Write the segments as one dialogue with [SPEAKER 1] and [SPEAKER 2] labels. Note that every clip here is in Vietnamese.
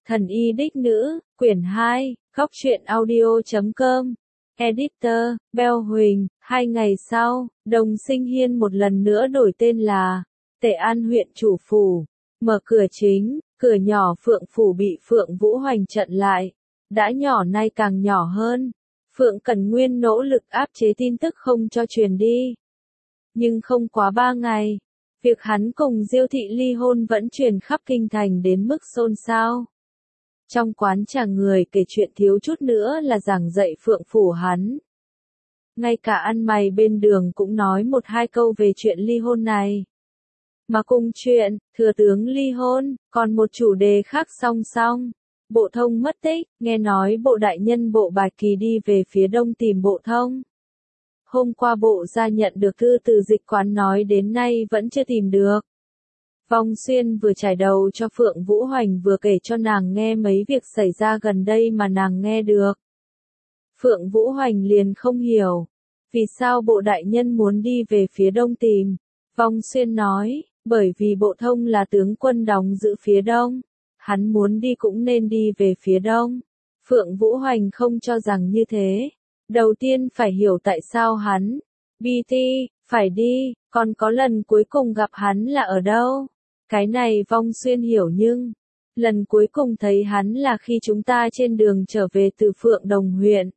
[SPEAKER 1] Thần y đích nữ, quyển 2, Góc truyện audio.com. Editor, Bell Huỳnh. 2 ngày sau, Đồng Sinh Hiên một lần nữa đổi tên là Tề An huyện chủ phủ. Mở cửa chính, cửa nhỏ Phượng phủ bị Phượng Vũ Hoành chặn lại. Đã nhỏ nay càng nhỏ hơn. Phượng Cẩn Nguyên nỗ lực áp chế tin tức không cho truyền đi. Nhưng không quá 3 ngày, việc hắn cùng Diêu Thị ly hôn vẫn truyền khắp kinh thành đến mức xôn xao. Trong quán trà người kể chuyện thiếu chút nữa là giảng dạy Phượng phủ hắn. Ngay cả ăn mày bên đường cũng nói 1-2 câu về chuyện ly hôn này. Mà cùng chuyện, thừa tướng ly hôn, còn một chủ đề khác song song. Bộ Thông mất tích, nghe nói bộ đại nhân bộ Bạch Kỳ đi về phía đông tìm Bộ Thông. Hôm qua bộ gia nhận được thư từ dịch quán nói đến nay vẫn chưa tìm được. Vong Xuyên vừa trải đầu cho Phượng Vũ Hoành vừa kể cho nàng nghe mấy việc xảy ra gần đây mà nàng nghe được. Phượng Vũ Hoành liền không hiểu, vì sao bộ đại nhân muốn đi về phía đông tìm. Vong Xuyên nói, bởi vì Bộ Thông là tướng quân đóng giữ phía đông, hắn muốn đi cũng nên đi về phía đông. Phượng Vũ Hoành không cho rằng như thế. Đầu tiên phải hiểu tại sao hắn, BT, phải đi, còn có lần cuối cùng gặp hắn là ở đâu. Cái này Vong Xuyên hiểu nhưng, lần cuối cùng thấy hắn là khi chúng ta trên đường trở về từ Phượng Đồng huyện.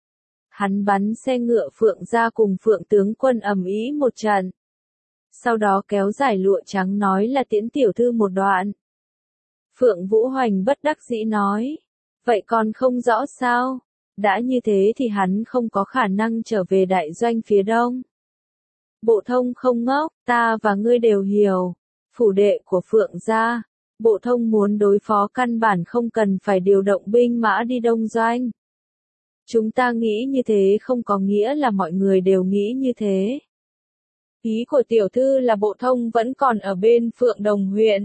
[SPEAKER 1] Hắn bắn xe ngựa Phượng ra cùng Phượng tướng quân ầm ĩ một trận. Sau đó kéo giải lụa trắng nói là tiễn tiểu thư một đoạn. Phượng Vũ Hoành bất đắc dĩ nói, vậy còn không rõ sao? Đã như thế thì hắn không có khả năng trở về đại doanh phía đông. Bộ Thông không ngốc, ta và ngươi đều hiểu. Phủ đệ của Phượng gia, Bộ Thông muốn đối phó căn bản không cần phải điều động binh mã đi đông doanh. Chúng ta nghĩ như thế không có nghĩa là mọi người đều nghĩ như thế. Ý của tiểu thư là Bộ Thông vẫn còn ở bên Phượng Đồng huyện.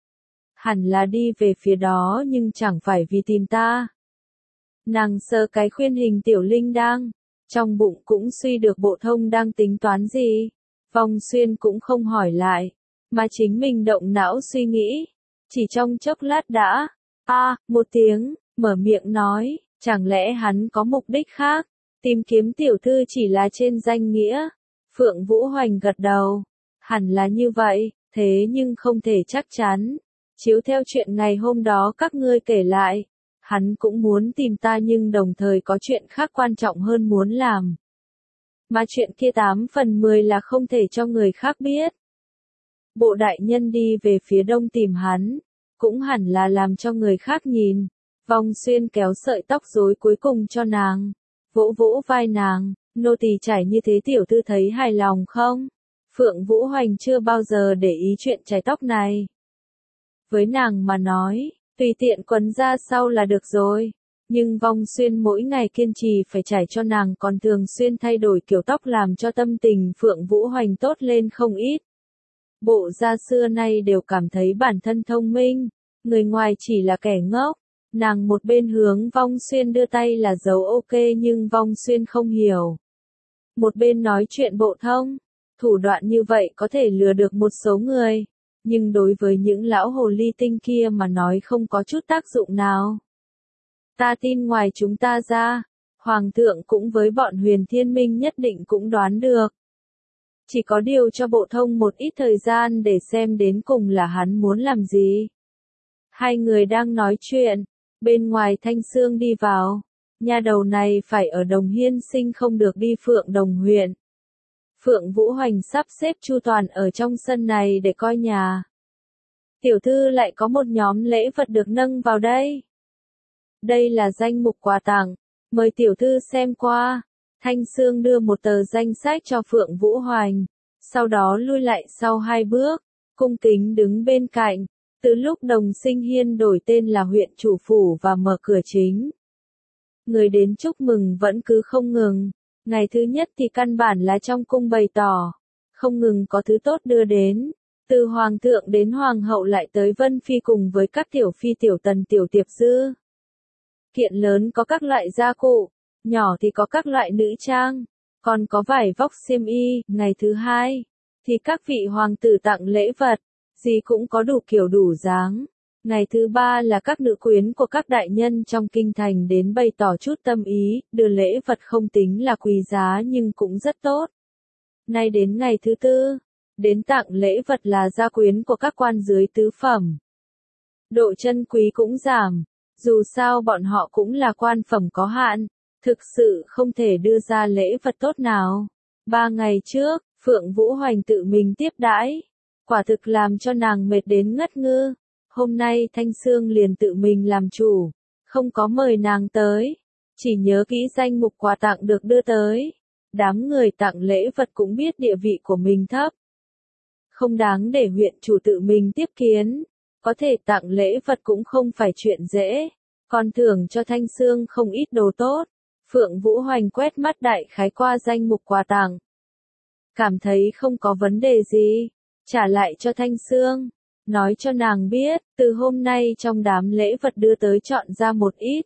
[SPEAKER 1] Hẳn là đi về phía đó nhưng chẳng phải vì tìm ta. Nàng sờ cái khuyên hình tiểu linh đang, trong bụng cũng suy được Bộ Thông đang tính toán gì. Vong Xuyên cũng không hỏi lại, mà chính mình động não suy nghĩ. Chỉ trong chốc lát đã, một tiếng, mở miệng nói, chẳng lẽ hắn có mục đích khác, tìm kiếm tiểu thư chỉ là trên danh nghĩa. Phượng Vũ Hoành gật đầu, hẳn là như vậy, thế nhưng không thể chắc chắn. Chiếu theo chuyện ngày hôm đó các ngươi kể lại, hắn cũng muốn tìm ta nhưng đồng thời có chuyện khác quan trọng hơn muốn làm. Mà chuyện kia 8 phần 10 là không thể cho người khác biết. Bộ đại nhân đi về phía đông tìm hắn, cũng hẳn là làm cho người khác nhìn. Vong Xuyên kéo sợi tóc rối cuối cùng cho nàng, vỗ vỗ vai nàng, nô tỳ chải như thế tiểu thư thấy hài lòng không? Phượng Vũ Hoành chưa bao giờ để ý chuyện chải tóc này. Với nàng mà nói, tùy tiện quấn ra sau là được rồi. Nhưng Vong Xuyên mỗi ngày kiên trì phải chải cho nàng còn thường xuyên thay đổi kiểu tóc làm cho tâm tình Phượng Vũ Hoành tốt lên không ít. Bộ gia xưa nay đều cảm thấy bản thân thông minh, người ngoài chỉ là kẻ ngốc. Nàng một bên hướng Vong Xuyên đưa tay là dấu ok nhưng Vong Xuyên không hiểu. Một bên nói chuyện Bộ Thông, thủ đoạn như vậy có thể lừa được một số người, nhưng đối với những lão hồ ly tinh kia mà nói không có chút tác dụng nào. Ta tin ngoài chúng ta ra, Hoàng thượng cũng với bọn Huyền Thiên Minh nhất định cũng đoán được. Chỉ có điều cho Bộ Thông một ít thời gian để xem đến cùng là hắn muốn làm gì. Hai người đang nói chuyện, bên ngoài Thanh Sương đi vào. Nhà đầu này phải ở Đồng Hiên Sinh không được đi Phượng Đồng huyện. Phượng Vũ Hoành sắp xếp chu toàn ở trong sân này để coi nhà. Tiểu thư lại có một nhóm lễ vật được nâng vào đây. Đây là danh mục quà tặng, mời tiểu thư xem qua. Thanh Sương đưa một tờ danh sách cho Phượng Vũ Hoành, sau đó lui lại sau 2 bước, cung kính đứng bên cạnh. Từ lúc Đồng Sinh Hiên đổi tên là huyện chủ phủ và mở cửa chính, người đến chúc mừng vẫn cứ không ngừng. Ngày thứ nhất thì căn bản là trong cung bày tỏ, không ngừng có thứ tốt đưa đến. Từ hoàng thượng đến hoàng hậu lại tới Vân Phi cùng với các tiểu phi tiểu tần tiểu tiệp dư. Kiện lớn có các loại gia cụ, nhỏ thì có các loại nữ trang, còn có vải vóc xiêm y. Ngày thứ hai thì các vị hoàng tử tặng lễ vật, gì cũng có đủ kiểu đủ dáng. Ngày thứ ba là các nữ quyến của các đại nhân trong kinh thành đến bày tỏ chút tâm ý, đưa lễ vật không tính là quý giá nhưng cũng rất tốt. Nay đến ngày thứ tư, đến tặng lễ vật là gia quyến của các quan dưới tứ phẩm. Độ chân quý cũng giảm, dù sao bọn họ cũng là quan phẩm có hạn, thực sự không thể đưa ra lễ vật tốt nào. 3 ngày trước, Phượng Vũ Hoành tự mình tiếp đãi, quả thực làm cho nàng mệt đến ngất ngư. Hôm nay Thanh Sương liền tự mình làm chủ, không có mời nàng tới, chỉ nhớ kỹ danh mục quà tặng được đưa tới. Đám người tặng lễ vật cũng biết địa vị của mình thấp, không đáng để huyện chủ tự mình tiếp kiến, có thể tặng lễ vật cũng không phải chuyện dễ, còn thưởng cho Thanh Sương không ít đồ tốt. Phượng Vũ Hoành quét mắt đại khái qua danh mục quà tặng, cảm thấy không có vấn đề gì, trả lại cho Thanh Sương, nói cho nàng biết, từ hôm nay trong đám lễ vật đưa tới chọn ra một ít,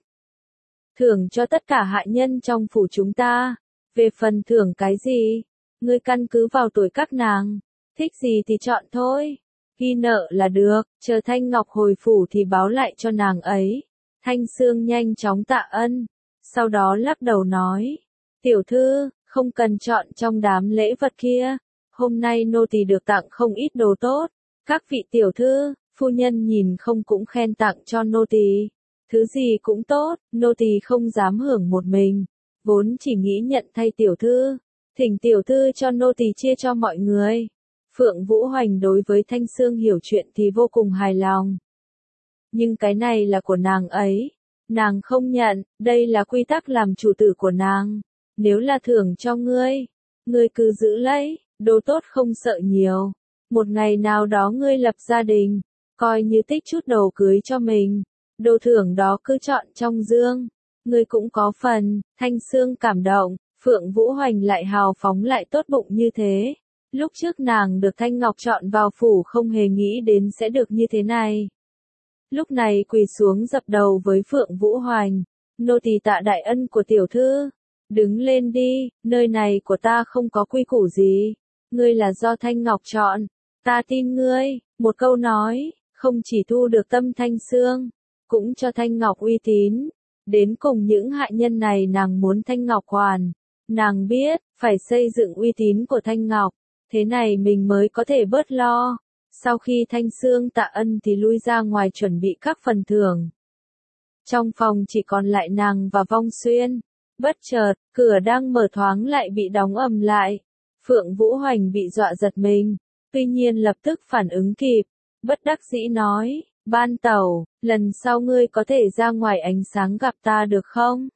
[SPEAKER 1] thưởng cho tất cả hạ nhân trong phủ chúng ta. Về phần thưởng cái gì, ngươi căn cứ vào tuổi các nàng, thích gì thì chọn thôi, ghi nợ là được, chờ Thanh Ngọc hồi phủ thì báo lại cho nàng ấy. Thanh Sương nhanh chóng tạ ân, sau đó lắc đầu nói, tiểu thư, không cần chọn trong đám lễ vật kia, hôm nay nô tỳ được tặng không ít đồ tốt, các vị tiểu thư, phu nhân nhìn không cũng khen tặng cho nô tỳ, thứ gì cũng tốt, nô tỳ không dám hưởng một mình, vốn chỉ nghĩ nhận thay tiểu thư, thỉnh tiểu thư cho nô tỳ chia cho mọi người. Phượng Vũ Hoành đối với Thanh Sương hiểu chuyện thì vô cùng hài lòng. Nhưng cái này là của nàng ấy, nàng không nhận, đây là quy tắc làm chủ tử của nàng, nếu là thưởng cho ngươi, ngươi cứ giữ lấy, đồ tốt không sợ nhiều. Một ngày nào đó ngươi lập gia đình, coi như tích chút đồ cưới cho mình, đồ thưởng đó cứ chọn trong dương, ngươi cũng có phần. Thanh Sương cảm động, Phượng Vũ Hoành lại hào phóng lại tốt bụng như thế. Lúc trước nàng được Thanh Ngọc chọn vào phủ không hề nghĩ đến sẽ được như thế này. Lúc này quỳ xuống dập đầu với Phượng Vũ Hoành, nô tỳ tạ đại ân của tiểu thư, đứng lên đi, nơi này của ta không có quy củ gì, ngươi là do Thanh Ngọc chọn, ta tin ngươi. Một câu nói, không chỉ thu được tâm Thanh Sương, cũng cho Thanh Ngọc uy tín. Đến cùng những hạ nhân này nàng muốn Thanh Ngọc hoàn, nàng biết, phải xây dựng uy tín của Thanh Ngọc, thế này mình mới có thể bớt lo. Sau khi Thanh Sương tạ ân thì lui ra ngoài chuẩn bị các phần thưởng. Trong phòng chỉ còn lại nàng và Vong Xuyên. Bất chợt, cửa đang mở thoáng lại bị đóng ầm lại. Phượng Vũ Hoành bị dọa giật mình, tuy nhiên lập tức phản ứng kịp, bất đắc dĩ nói, Ban Tẩu, lần sau ngươi có thể ra ngoài ánh sáng gặp ta được không?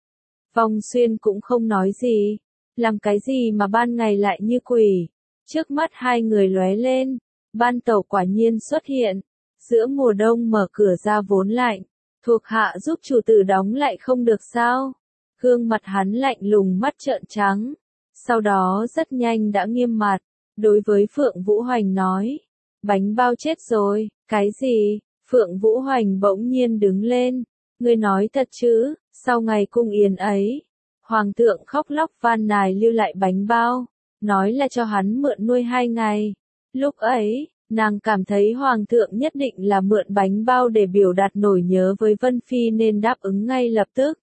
[SPEAKER 1] Vong Xuyên cũng không nói gì, làm cái gì mà ban ngày lại như quỷ. Trước mắt hai người lóe lên, Ban Tẩu quả nhiên xuất hiện, giữa mùa đông mở cửa ra vốn lạnh, thuộc hạ giúp chủ tử đóng lại không được sao? Gương mặt hắn lạnh lùng mắt trợn trắng, sau đó rất nhanh đã nghiêm mặt, đối với Phượng Vũ Hoành nói, bánh bao chết rồi, cái gì? Phượng Vũ Hoành bỗng nhiên đứng lên, ngươi nói thật chứ, sau ngày cung yến ấy, Hoàng thượng khóc lóc van nài lưu lại bánh bao, nói là cho hắn mượn nuôi 2 ngày. Lúc ấy, nàng cảm thấy Hoàng thượng nhất định là mượn bánh bao để biểu đạt nổi nhớ với Vân Phi nên đáp ứng ngay lập tức.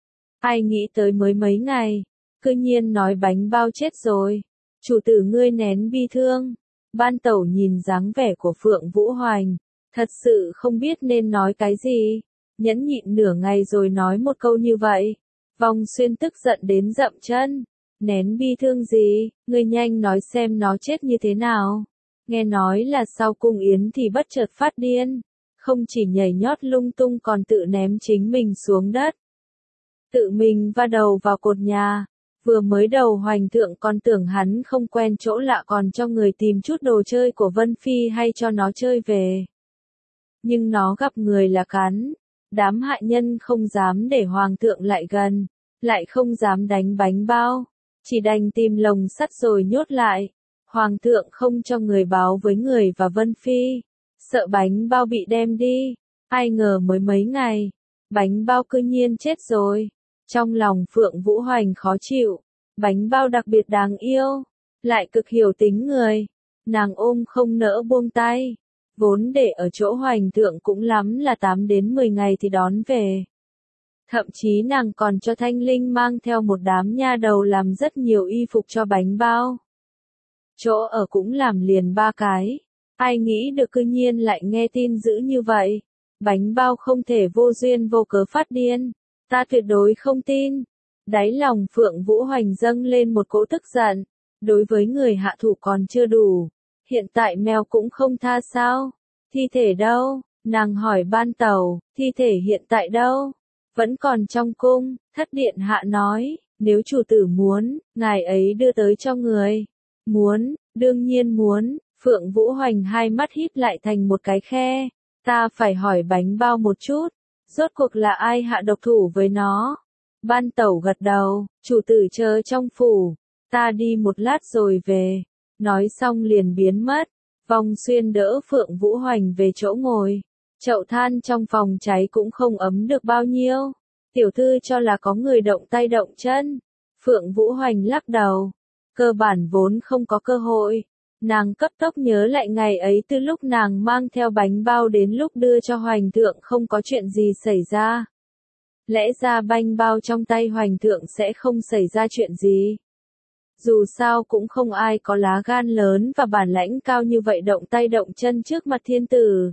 [SPEAKER 1] Ai nghĩ tới mới mấy ngày, cư nhiên nói bánh bao chết rồi. Chủ tử ngươi nén bi thương. Ban Tẩu nhìn dáng vẻ của Phượng Vũ Hoành, thật sự không biết nên nói cái gì. Nhẫn nhịn nửa ngày rồi nói một câu như vậy. Vong Xuyên tức giận đến dậm chân. Nén bi thương gì, ngươi nhanh nói xem nó chết như thế nào. Nghe nói là sau cung yến thì bất chợt phát điên. Không chỉ nhảy nhót lung tung còn tự ném chính mình xuống đất. Tự mình va đầu vào cột nhà. Vừa mới đầu Hoành thượng còn tưởng hắn không quen chỗ lạ còn cho người tìm chút đồ chơi của Vân Phi hay cho nó chơi về. Nhưng nó gặp người là cắn. Đám hạ nhân không dám để Hoàng thượng lại gần, lại không dám đánh bánh bao, chỉ đành tìm lồng sắt rồi nhốt lại. Hoàng thượng không cho người báo với người và Vân Phi, sợ bánh bao bị đem đi. Ai ngờ mới mấy ngày, bánh bao cư nhiên chết rồi. Trong lòng Phượng Vũ Hoành khó chịu, bánh bao đặc biệt đáng yêu, lại cực hiểu tính người. Nàng ôm không nỡ buông tay, vốn để ở chỗ Hoành Thượng cũng lắm là 8 đến 10 ngày thì đón về. Thậm chí nàng còn cho Thanh Linh mang theo một đám nha đầu làm rất nhiều y phục cho bánh bao. Chỗ ở cũng làm liền 3 cái. Ai nghĩ được cư nhiên lại nghe tin dữ như vậy. Bánh bao không thể vô duyên vô cớ phát điên. Ta tuyệt đối không tin. Đáy lòng Phượng Vũ Hoành dâng lên một cỗ tức giận. Đối với người hạ thủ còn chưa đủ. Hiện tại mèo cũng không tha sao. Thi thể đâu? Nàng hỏi Ban Tẩu, thi thể hiện tại đâu? Vẫn còn trong cung. Thất điện hạ nói, nếu chủ tử muốn, ngài ấy đưa tới cho người. Muốn, đương nhiên muốn. Phượng Vũ Hoành hai mắt híp lại thành một cái khe. Ta phải hỏi bánh bao một chút. Rốt cuộc là ai hạ độc thủ với nó? Ban Tẩu gật đầu, chủ tử chờ trong phủ. Ta đi một lát rồi về. Nói xong liền biến mất. Vong Xuyên đỡ Phượng Vũ Hoành về chỗ ngồi. Chậu than trong phòng cháy cũng không ấm được bao nhiêu. Tiểu thư cho là có người động tay động chân. Phượng Vũ Hoành lắc đầu. Cơ bản vốn không có cơ hội. Nàng cấp tốc nhớ lại ngày ấy từ lúc nàng mang theo bánh bao đến lúc đưa cho Hoành Thượng không có chuyện gì xảy ra. Lẽ ra bánh bao trong tay Hoành Thượng sẽ không xảy ra chuyện gì. Dù sao cũng không ai có lá gan lớn và bản lãnh cao như vậy động tay động chân trước mặt thiên tử.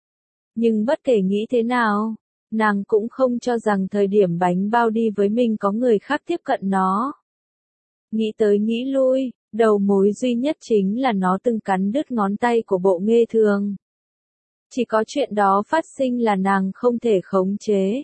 [SPEAKER 1] Nhưng bất kể nghĩ thế nào, nàng cũng không cho rằng thời điểm bánh bao đi với mình có người khác tiếp cận nó. Nghĩ tới nghĩ lui, đầu mối duy nhất chính là nó từng cắn đứt ngón tay của Bộ Nghê Thường. Chỉ có chuyện đó phát sinh là nàng không thể khống chế.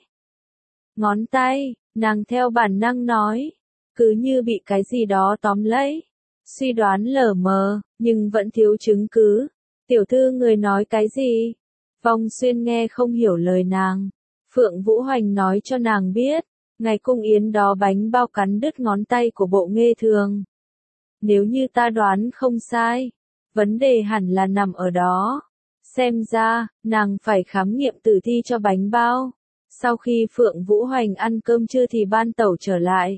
[SPEAKER 1] Ngón tay, nàng theo bản năng nói, cứ như bị cái gì đó tóm lấy. Suy đoán lờ mờ, nhưng vẫn thiếu chứng cứ. Tiểu thư người nói cái gì? Vong Xuyên nghe không hiểu lời nàng. Phượng Vũ Hoành nói cho nàng biết, ngày cung yến đó bánh bao cắn đứt ngón tay của Bộ Nghê Thường. Nếu như ta đoán không sai, vấn đề hẳn là nằm ở đó. Xem ra, nàng phải khám nghiệm tử thi cho bánh bao. Sau khi Phượng Vũ Hoành ăn cơm trưa thì Ban Tẩu trở lại.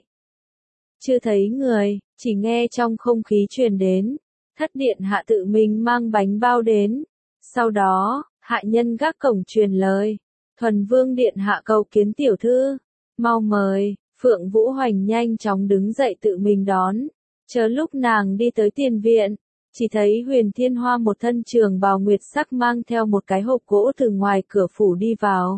[SPEAKER 1] Chưa thấy người, chỉ nghe trong không khí truyền đến. Thất điện hạ tự mình mang bánh bao đến. Sau đó, hạ nhân gác cổng truyền lời. Thuần Vương điện hạ cầu kiến tiểu thư. Mau mời. Phượng Vũ Hoành nhanh chóng đứng dậy tự mình đón. Chờ lúc nàng đi tới tiền viện, chỉ thấy Huyền Thiên Hoa một thân trường bào nguyệt sắc mang theo một cái hộp gỗ từ ngoài cửa phủ đi vào.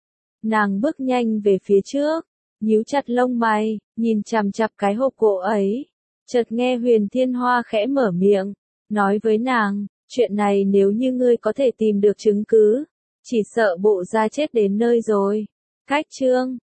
[SPEAKER 1] Nàng bước nhanh về phía trước, nhíu chặt lông mày, nhìn chằm chằm cái hộp gỗ ấy. Chợt nghe Huyền Thiên Hoa khẽ mở miệng, nói với nàng, chuyện này nếu như ngươi có thể tìm được chứng cứ, chỉ sợ bộ gia chết đến nơi rồi. Cách chương